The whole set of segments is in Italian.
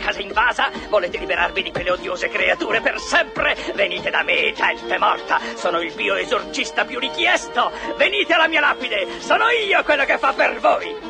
casa invasa? Volete liberarvi di quelle odiose creature per sempre? Venite da me, gente morta. Sono il bioesorcista più richiesto. Venite alla mia lapide. Sono io quello che fa per voi.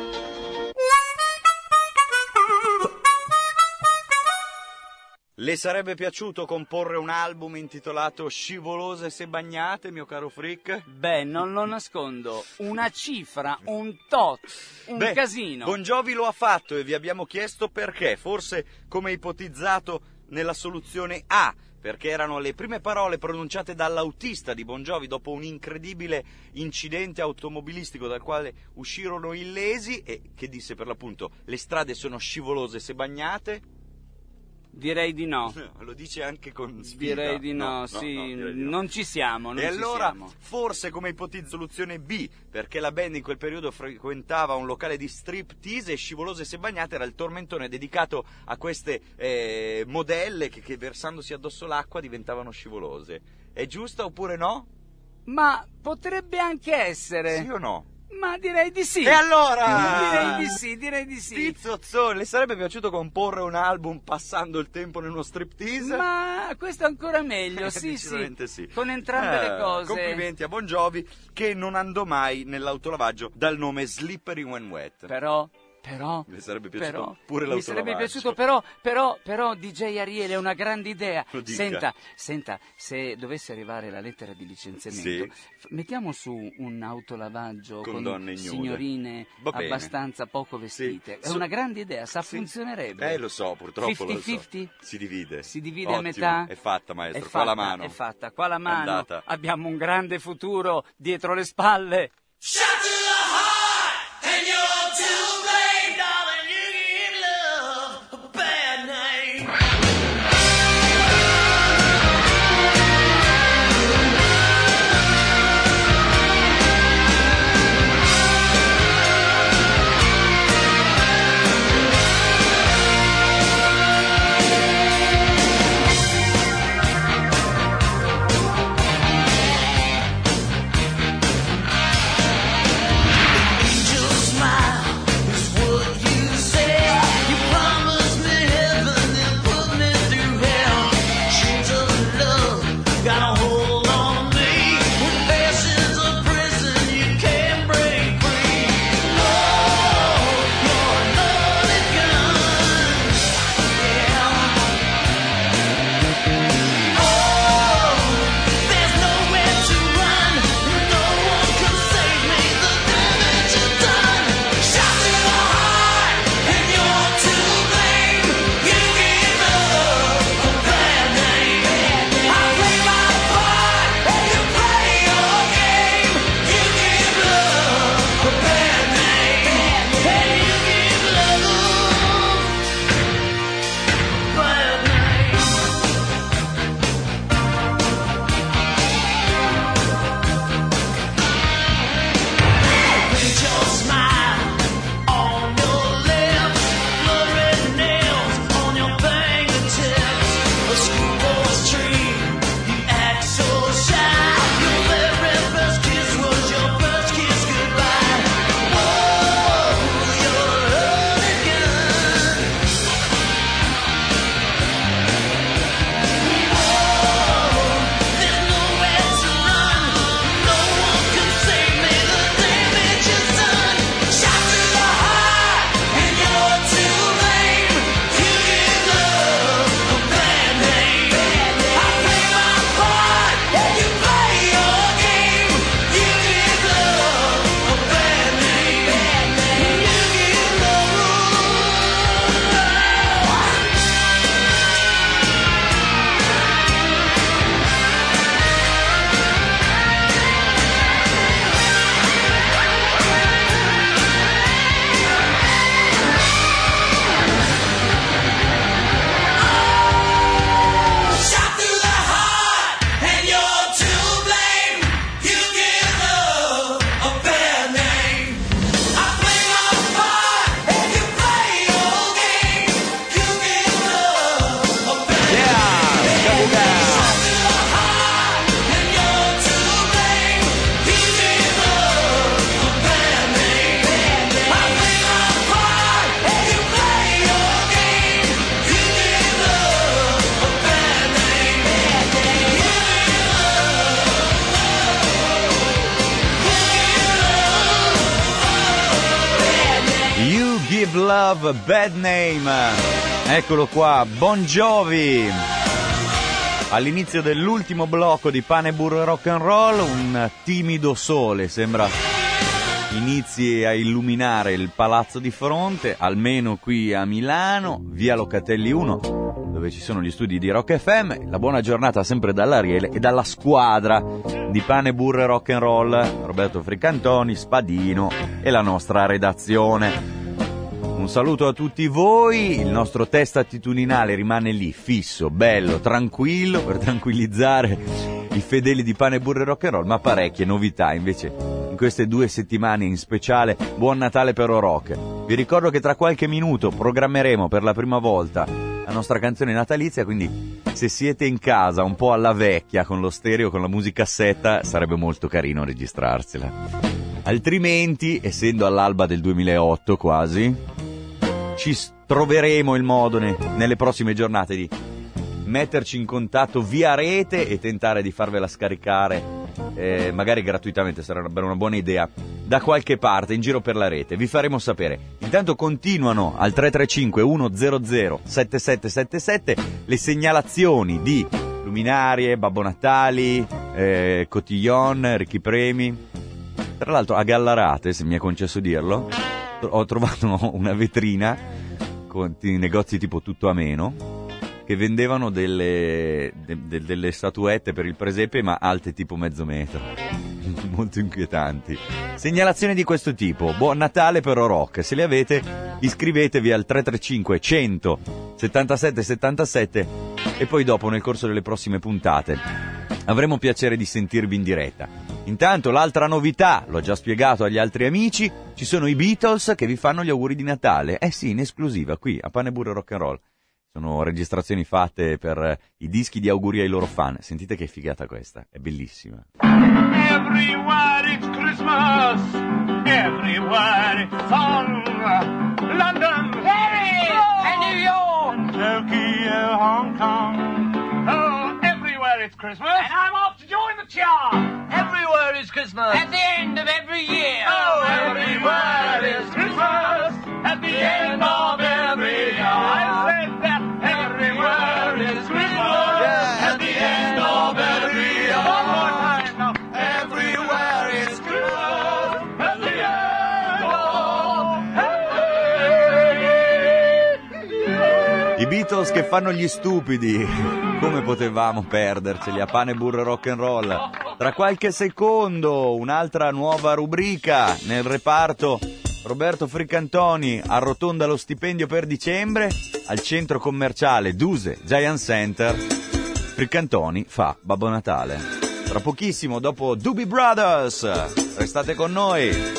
Le sarebbe piaciuto comporre un album intitolato Scivolose se bagnate, mio caro Frick? Beh, non lo nascondo. Una cifra, un tot, un casino. Bon Jovi lo ha fatto e vi abbiamo chiesto perché. Forse come ipotizzato nella soluzione A, perché erano le prime parole pronunciate dall'autista di Bon Jovi dopo un incredibile incidente automobilistico dal quale uscirono illesi e che disse per l'appunto le strade sono scivolose se bagnate. Direi di no. Lo dice anche con sfiga. Direi di no, sì. Direi di no. Non ci siamo, non e ci allora, siamo. forse come ipotizzo soluzione B, perché la band in quel periodo frequentava un locale di striptease e Scivolose se bagnate era il tormentone dedicato a queste modelle che versandosi addosso l'acqua diventavano scivolose. È giusta oppure no? Ma potrebbe anche essere. Sì o no? Ma direi di sì. E allora? Direi di sì. Pizzozzone, le sarebbe piaciuto comporre un album passando il tempo in uno striptease? Ma questo è ancora meglio, sì. Decisamente sì. Con entrambe le cose. Complimenti a Bon Jovi che non andò mai nell'autolavaggio dal nome Slippery When Wet. Però mi sarebbe piaciuto pure l'autolavaggio. Mi sarebbe piaciuto, però DJ Ariele è una grande idea. Senta, se dovesse arrivare la lettera di licenziamento, mettiamo su un autolavoggio con donne ignude, signorine abbastanza poco vestite. È una grande idea, funzionerebbe. Lo so, purtroppo 50-50? Lo so. Si divide. A metà? È fatta, maestro, qua la mano. È fatta, qua la mano. Andata. Abbiamo un grande futuro dietro le spalle. Love, Bad Name. Eccolo qua, Bon Jovi. All'inizio dell'ultimo blocco di Pane, Burro e Rock and Roll, un timido sole sembra inizi a illuminare il palazzo di fronte, almeno qui a Milano, via Locatelli 1, dove ci sono gli studi di Rock FM. La buona giornata sempre dall'Ariele e dalla squadra di Pane, Burro e Rock and Roll, Roberto Fricantoni, Spadino e la nostra redazione. Un saluto a tutti voi, il nostro test attitudinale rimane lì, fisso, bello, tranquillo, per tranquillizzare i fedeli di Pane, Burro e Rock and Roll, ma parecchie novità invece in queste 2 settimane, in speciale Buon Natale per Rock. Vi ricordo che tra qualche minuto programmeremo per la prima volta la nostra canzone natalizia, quindi se siete in casa un po' alla vecchia con lo stereo, con la musicassetta, sarebbe molto carino registrarsela. Altrimenti, essendo all'alba del 2008 quasi, ci troveremo il modo nelle prossime giornate di metterci in contatto via rete e tentare di farvela scaricare, magari gratuitamente, sarebbe una buona idea, da qualche parte in giro per la rete. Vi faremo sapere. Intanto continuano al 335 100 7777 le segnalazioni di luminarie, Babbo Natali, Cotillon, Ricchi Premi. Tra l'altro a Gallarate, se mi è concesso dirlo, ho trovato una vetrina con negozi tipo Tutto a Meno che vendevano delle statuette per il presepe, ma alte tipo mezzo metro. Molto inquietanti. Segnalazioni di questo tipo: Buon Natale per Rock. Se le avete, iscrivetevi al 335 100 77 77 e poi dopo, nel corso delle prossime puntate, avremo piacere di sentirvi in diretta. Intanto l'altra novità, l'ho già spiegato agli altri amici, ci sono i Beatles che vi fanno gli auguri di Natale. Sì, in esclusiva qui a Pane, Burro e Rock and Roll. Sono registrazioni fatte per i dischi di auguri ai loro fan. Sentite che figata questa, è bellissima. Everywhere it's Christmas, everywhere it's fun. London, Paris, and New York, Tokyo, Hong Kong. Oh, everywhere it's Christmas. And I'm off to join the chart. Everywhere is Christmas. At the end of every year. Oh, everywhere is Christmas. At the end of every year. I said that everywhere is Christmas. Yeah. At the end of every year. One more time now. Everywhere is Christmas. At the end of every year. I Beatles che fanno gli stupidi. Come potevamo perderceli a Pane, Burro e Rock and Roll? Tra qualche secondo un'altra nuova rubrica nel reparto. Roberto Fricantoni arrotonda lo stipendio per dicembre al centro commerciale Duse Giant Center. Fricantoni fa Babbo Natale. Tra pochissimo, dopo Doobie Brothers. Restate con noi.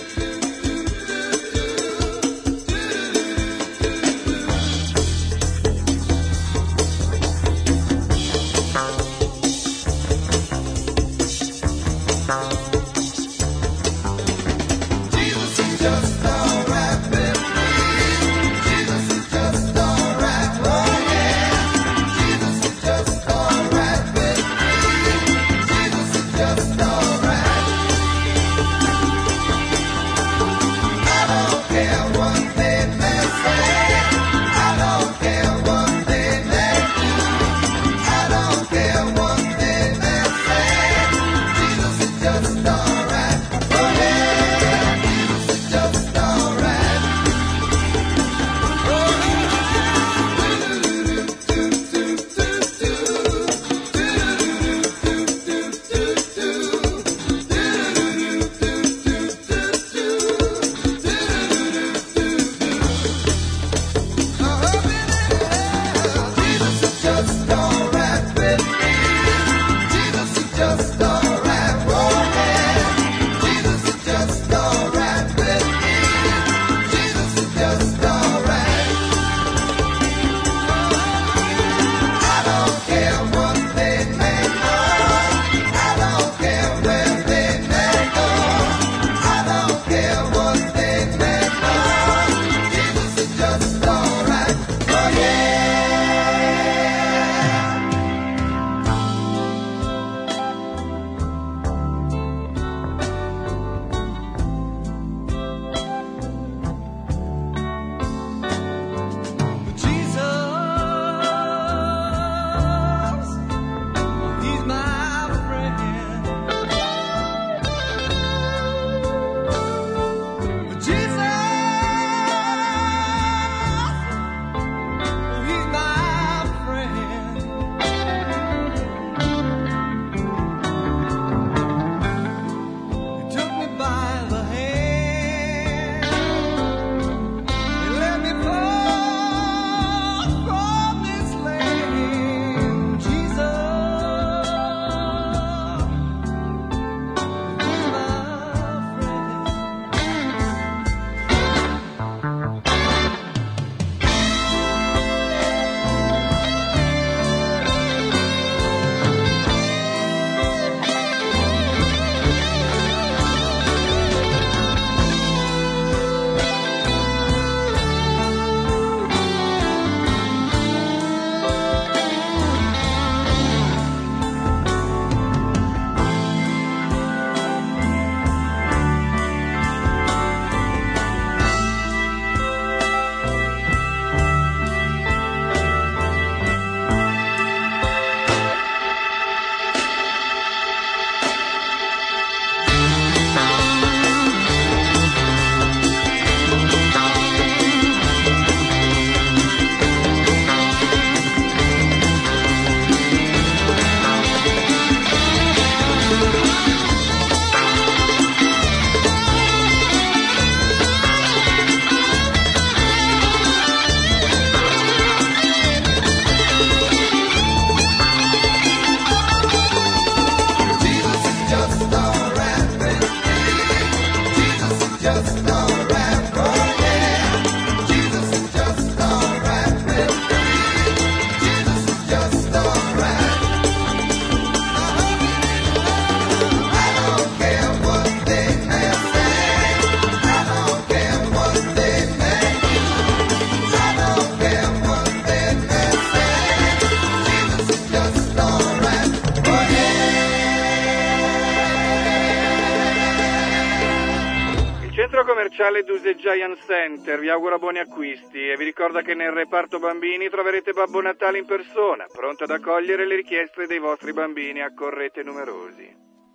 commerciale Duse Giant Center vi augura buoni acquisti e vi ricorda che nel reparto bambini troverete Babbo Natale in persona, pronto ad accogliere le richieste dei vostri bambini. Accorrete numerosi.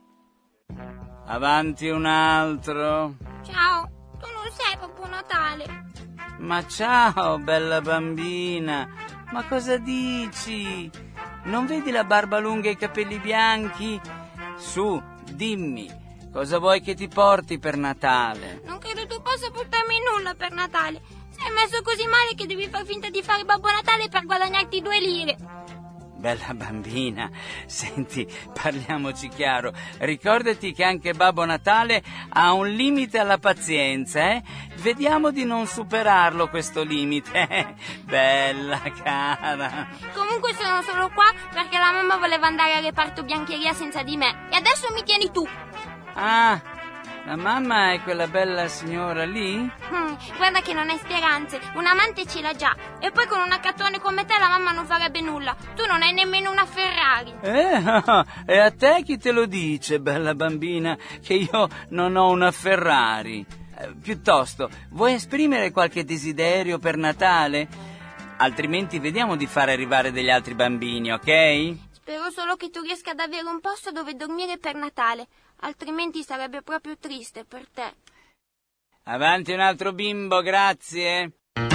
Avanti un altro. Ciao, tu non sei Babbo Natale. Ma ciao, bella bambina. Ma cosa dici? Non vedi la barba lunga e i capelli bianchi? Su, dimmi. Cosa vuoi che ti porti per Natale? Non credo tu possa portarmi nulla per Natale. Sei messo così male che devi far finta di fare Babbo Natale per guadagnarti 2 lire. Bella bambina, senti, parliamoci chiaro. Ricordati che anche Babbo Natale ha un limite alla pazienza, eh? Vediamo di non superarlo questo limite. Bella cara. Comunque sono solo qua perché la mamma voleva andare al reparto biancheria senza di me. E adesso mi tieni tu. Ah, la mamma è quella bella signora lì? Guarda che non hai speranze, un amante ce l'ha già. E poi con un accattone come te la mamma non farebbe nulla. Tu non hai nemmeno una Ferrari. E a te chi te lo dice, bella bambina, che io non ho una Ferrari? Piuttosto, vuoi esprimere qualche desiderio per Natale? Altrimenti vediamo di fare arrivare degli altri bambini, ok? Spero solo che tu riesca ad avere un posto dove dormire per Natale. Altrimenti sarebbe proprio triste per te. Avanti un altro bimbo, grazie.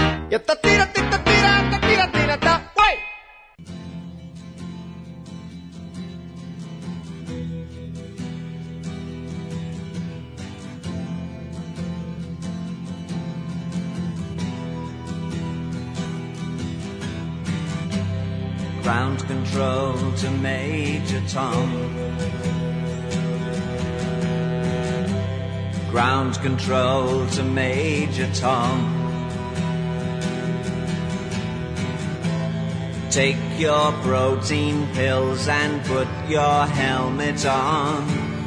Ground control to Major Tom. Ground control to Major Tom. Take your protein pills and put your helmet on.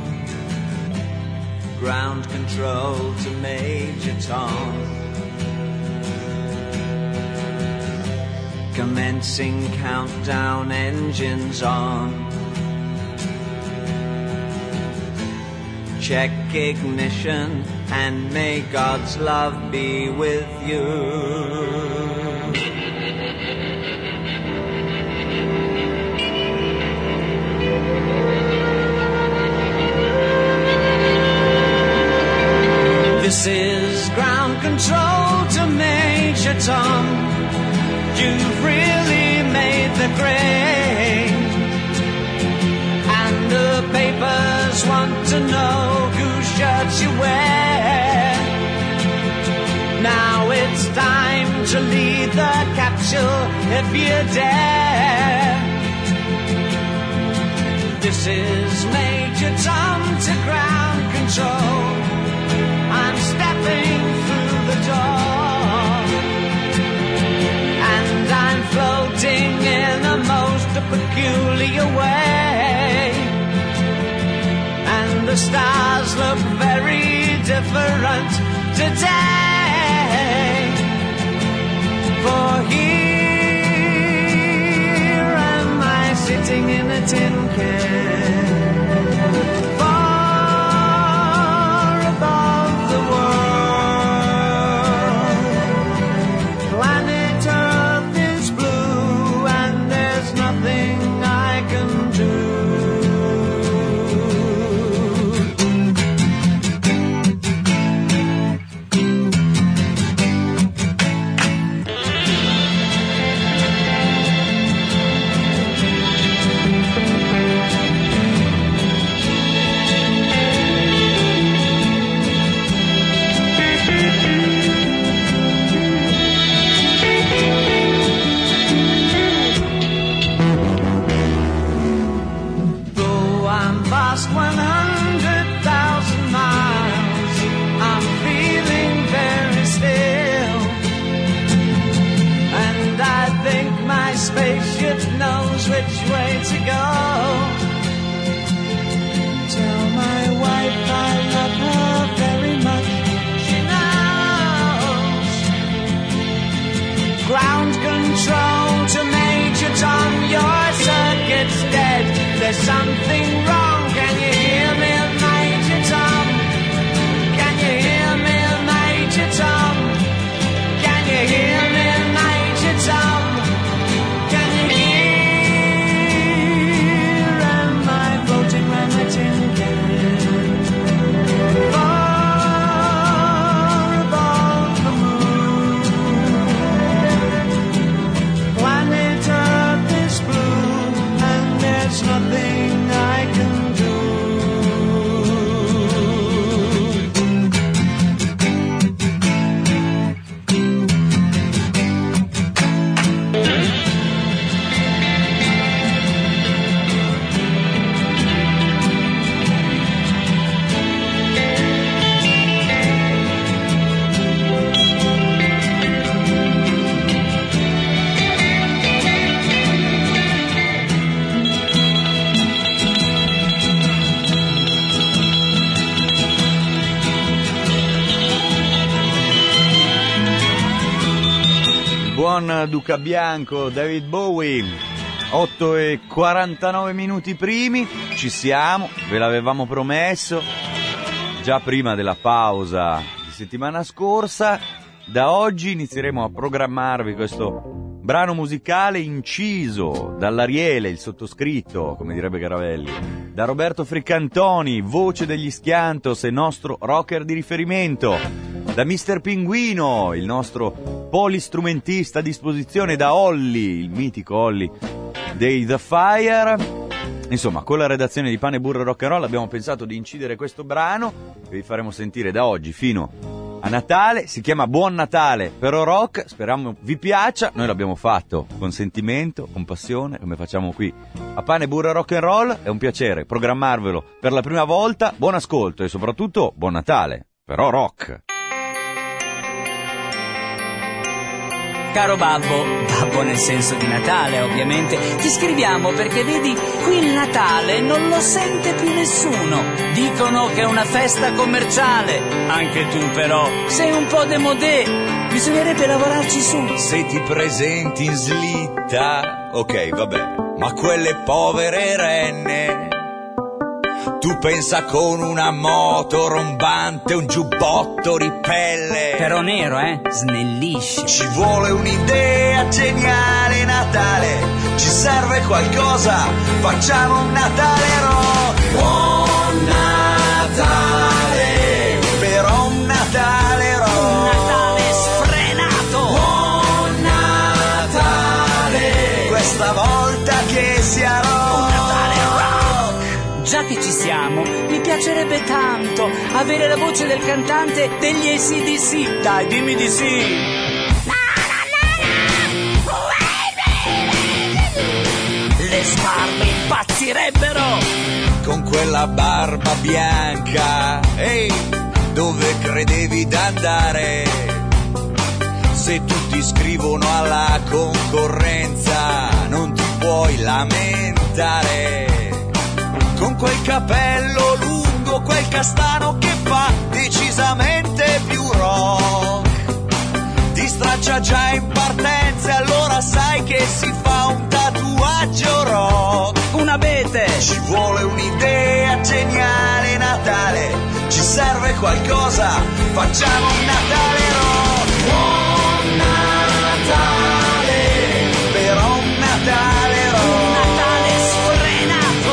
Ground control to Major Tom. Commencing countdown, engines on. Check ignition and may God's love be with you. This is ground control to Major Tom. You've really made the grade, and the papers want to know whose shirts you wear. Now it's time to lead the capsule if you dare. This is Major Tom to ground control. I'm stepping through the door. I'm floating in a most peculiar way, and the stars look very different today. For here am I sitting in a tin can, far above the world. Planet Earth is blue and there's nothing I can do. Though I'm past 100,000 miles, I'm feeling very still, and I think my spaceship knows which way to go. Tell my wife I love her very much, she knows. Ground control to Major Tom, your circuit's dead. There's something wrong, can you hear me, Major Tom? Can you hear me, Major John Duca Bianco, David Bowie. 8:49 minuti primi, ci siamo, ve l'avevamo promesso già prima della pausa di settimana scorsa. Da oggi inizieremo a programmarvi questo brano musicale inciso dall'Ariele, il sottoscritto, come direbbe Caravelli, da Roberto Friccantoni, voce degli Schiantos e nostro rocker di riferimento, da Mr. Pinguino, il nostro polistrumentista a disposizione, da Olli, il mitico Olli dei The Fire. Insomma, con la redazione di Pane Burro Rock and Roll abbiamo pensato di incidere questo brano che vi faremo sentire da oggi fino a Natale. Si chiama Buon Natale però rock, speriamo vi piaccia. Noi l'abbiamo fatto con sentimento, con passione, come facciamo qui a Pane Burro Rock and Roll. È un piacere programmarvelo per la prima volta. Buon ascolto e soprattutto buon Natale però rock. Caro babbo nel senso di Natale ovviamente, ti scriviamo perché vedi, qui il Natale non lo sente più nessuno. Dicono che è una festa commerciale, anche tu però sei un po' démodé, bisognerebbe lavorarci su. Se ti presenti in slitta, ok vabbè, ma quelle povere renne, tu pensa con una moto rombante, un giubbotto ripelle. Però nero, snellisce. Ci vuole un'idea geniale Natale, ci serve qualcosa, facciamo un Natale rock. Buon Natale, però un Natale rock. Un Natale sfrenato. Buon Natale, questa volta che sia rock. Già che ci siamo, mi piacerebbe tanto avere la voce del cantante degli AC/DC. Dai, dimmi di sì. Le sbarbe impazzirebbero. Con quella barba bianca, ehi, dove credevi d'andare? Se tutti scrivono alla concorrenza, non ti puoi lamentare. Con quel capello lungo, quel castano che fa decisamente più rock. Ti straccia già in partenza e allora sai che si fa un tatuaggio rock. Un abete. Ci vuole un'idea geniale Natale, ci serve qualcosa, facciamo un Natale rock. Buon Natale, però un Natale rock. Un Natale sfrenato.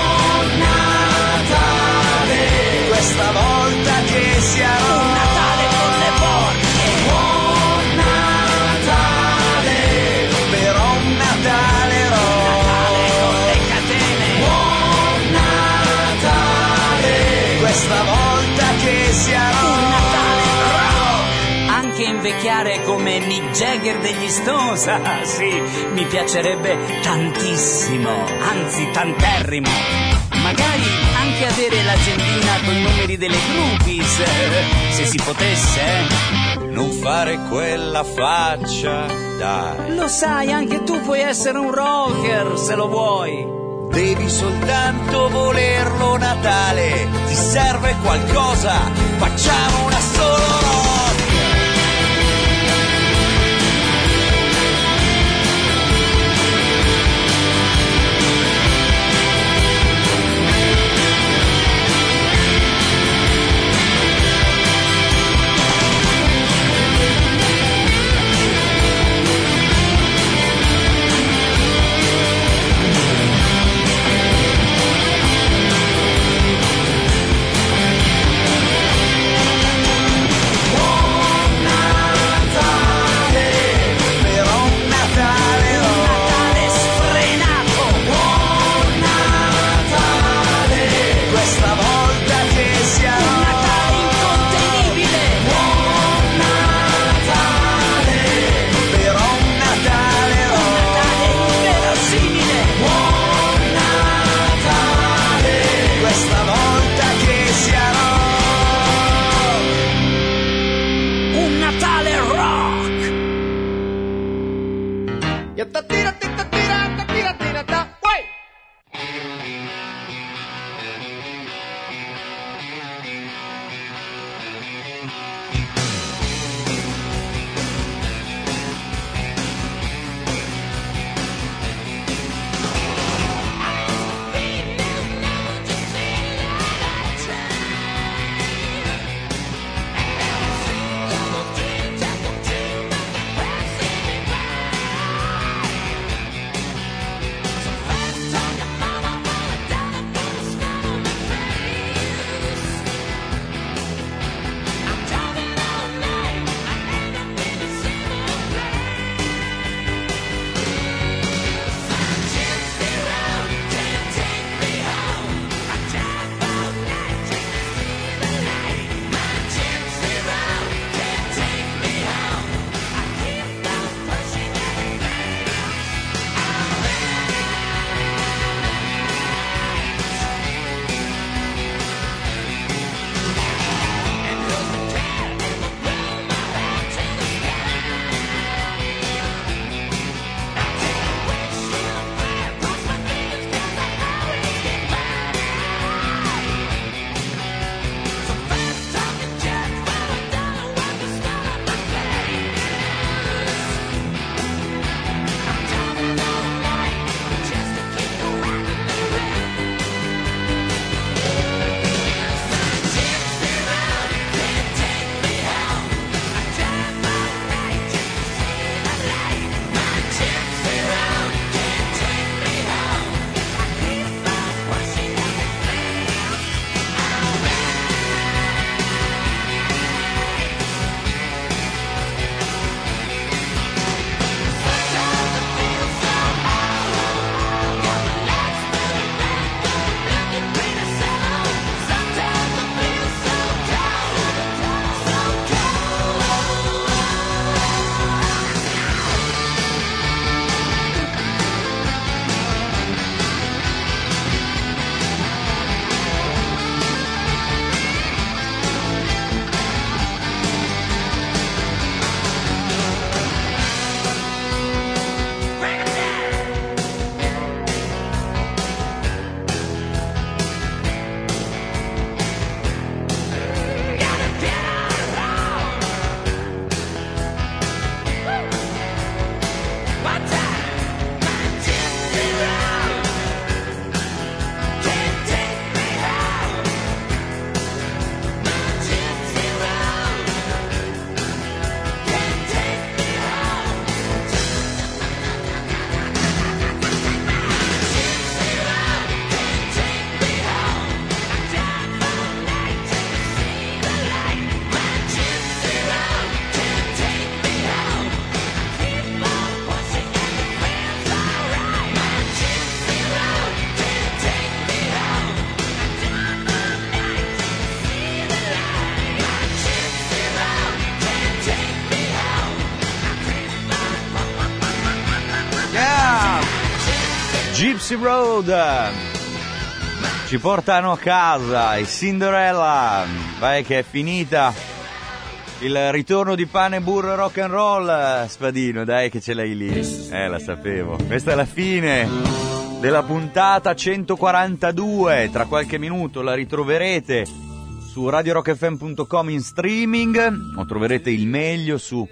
Questa volta che sia un Natale con le porche. Buon Natale, però un Natale rock. Un Natale con le catene. Buon Natale, questa volta che sia un Natale rock. Anche invecchiare come Mick Jagger degli Stones, sì, mi piacerebbe tantissimo, anzi tanterrimo. Magari anche avere l'agendina con i numeri delle groupies, se si potesse. Non fare quella faccia, dai. Lo sai, anche tu puoi essere un rocker se lo vuoi. Devi soltanto volerlo Natale, ti serve qualcosa, facciamo una solo rock. Gypsy Road ci portano a casa, e Cinderella, vai che è finita il ritorno di Pane, Burro e Rock and Roll. Spadino, dai che ce l'hai lì, la sapevo. Questa è la fine della puntata 142, tra qualche minuto la ritroverete su radiorockfm.com in streaming, o troverete il meglio su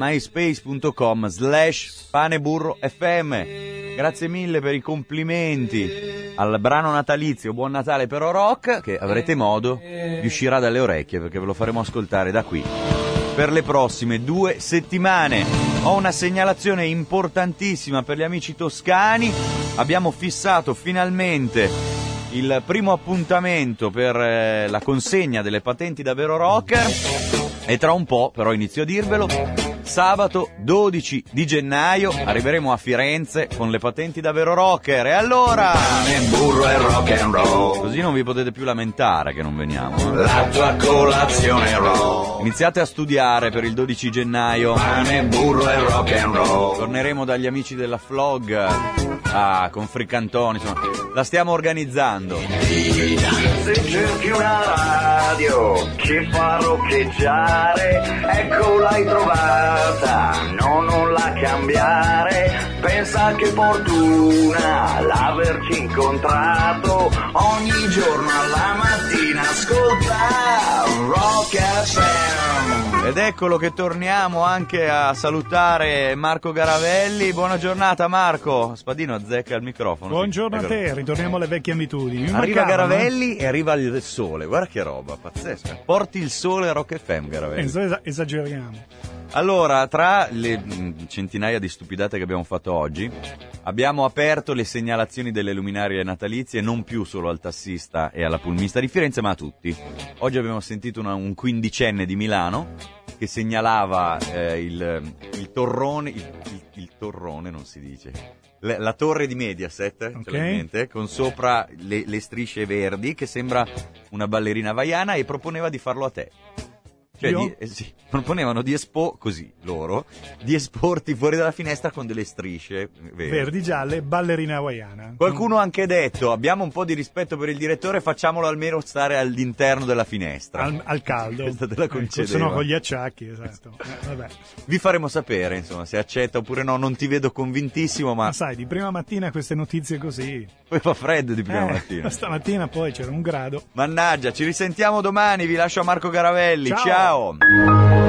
myspace.com/paneburrofm. Grazie mille per i complimenti al brano natalizio Buon Natale però Rock, che avrete modo di uscirà dalle orecchie, perché ve lo faremo ascoltare da qui per le prossime 2 settimane. Ho una segnalazione importantissima per gli amici toscani. Abbiamo fissato finalmente il primo appuntamento per la consegna delle patenti da vero rocker, e tra un po', però inizio a dirvelo, sabato 12 di gennaio arriveremo a Firenze con le patenti da vero rocker. E allora, Pane, burro e rock and roll, così non vi potete più lamentare che non veniamo. la tua colazione roll. Iniziate a studiare per il 12 gennaio. Pane, burro e rock and roll. Torneremo dagli amici della Flog, con Fricantoni, insomma, la stiamo organizzando. Se cerchi una radio che fa roccheggiare, ecco l'hai trovata, no, non la cambiare. Pensa che fortuna l'averci incontrato, ogni giorno alla mattina ascolta Rock FM. Ed eccolo che torniamo anche a salutare Marco Garavelli. Buona giornata Marco. Spadino azzecca il microfono. Buongiorno a te, ritorniamo alle vecchie abitudini. Arriva Garavelli e arriva il sole, guarda che roba pazzesca. Porti il sole a Rock FM, Garavelli. Esageriamo. Allora, tra le centinaia di stupidate che abbiamo fatto oggi, abbiamo aperto le segnalazioni delle luminarie natalizie non più solo al tassista e alla pulmista di Firenze, ma a tutti. Oggi abbiamo sentito un quindicenne di Milano che segnalava il torrone, il torrone non si dice, la torre di Mediaset, okay, ce l'hai in mente, con sopra le strisce verdi, che sembra una ballerina hawaiana, e proponeva di farlo a te. Cioè, sì, proponevano di di esporti fuori dalla finestra con delle strisce verdi, gialle, ballerina hawaiana. Qualcuno ha anche detto: abbiamo un po' di rispetto per il direttore, facciamolo almeno stare all'interno della finestra. Al caldo. Questa te la concedeva. Sono con gli acciacchi, esatto. Vabbè. Vi faremo sapere, insomma, se accetta oppure no. Non ti vedo convintissimo, ma sai, di prima mattina queste notizie così. Poi fa freddo di prima mattina. Stamattina poi c'era 1 grado. Mannaggia, ci risentiamo domani. Vi lascio a Marco Garavelli. Ciao. Ciao.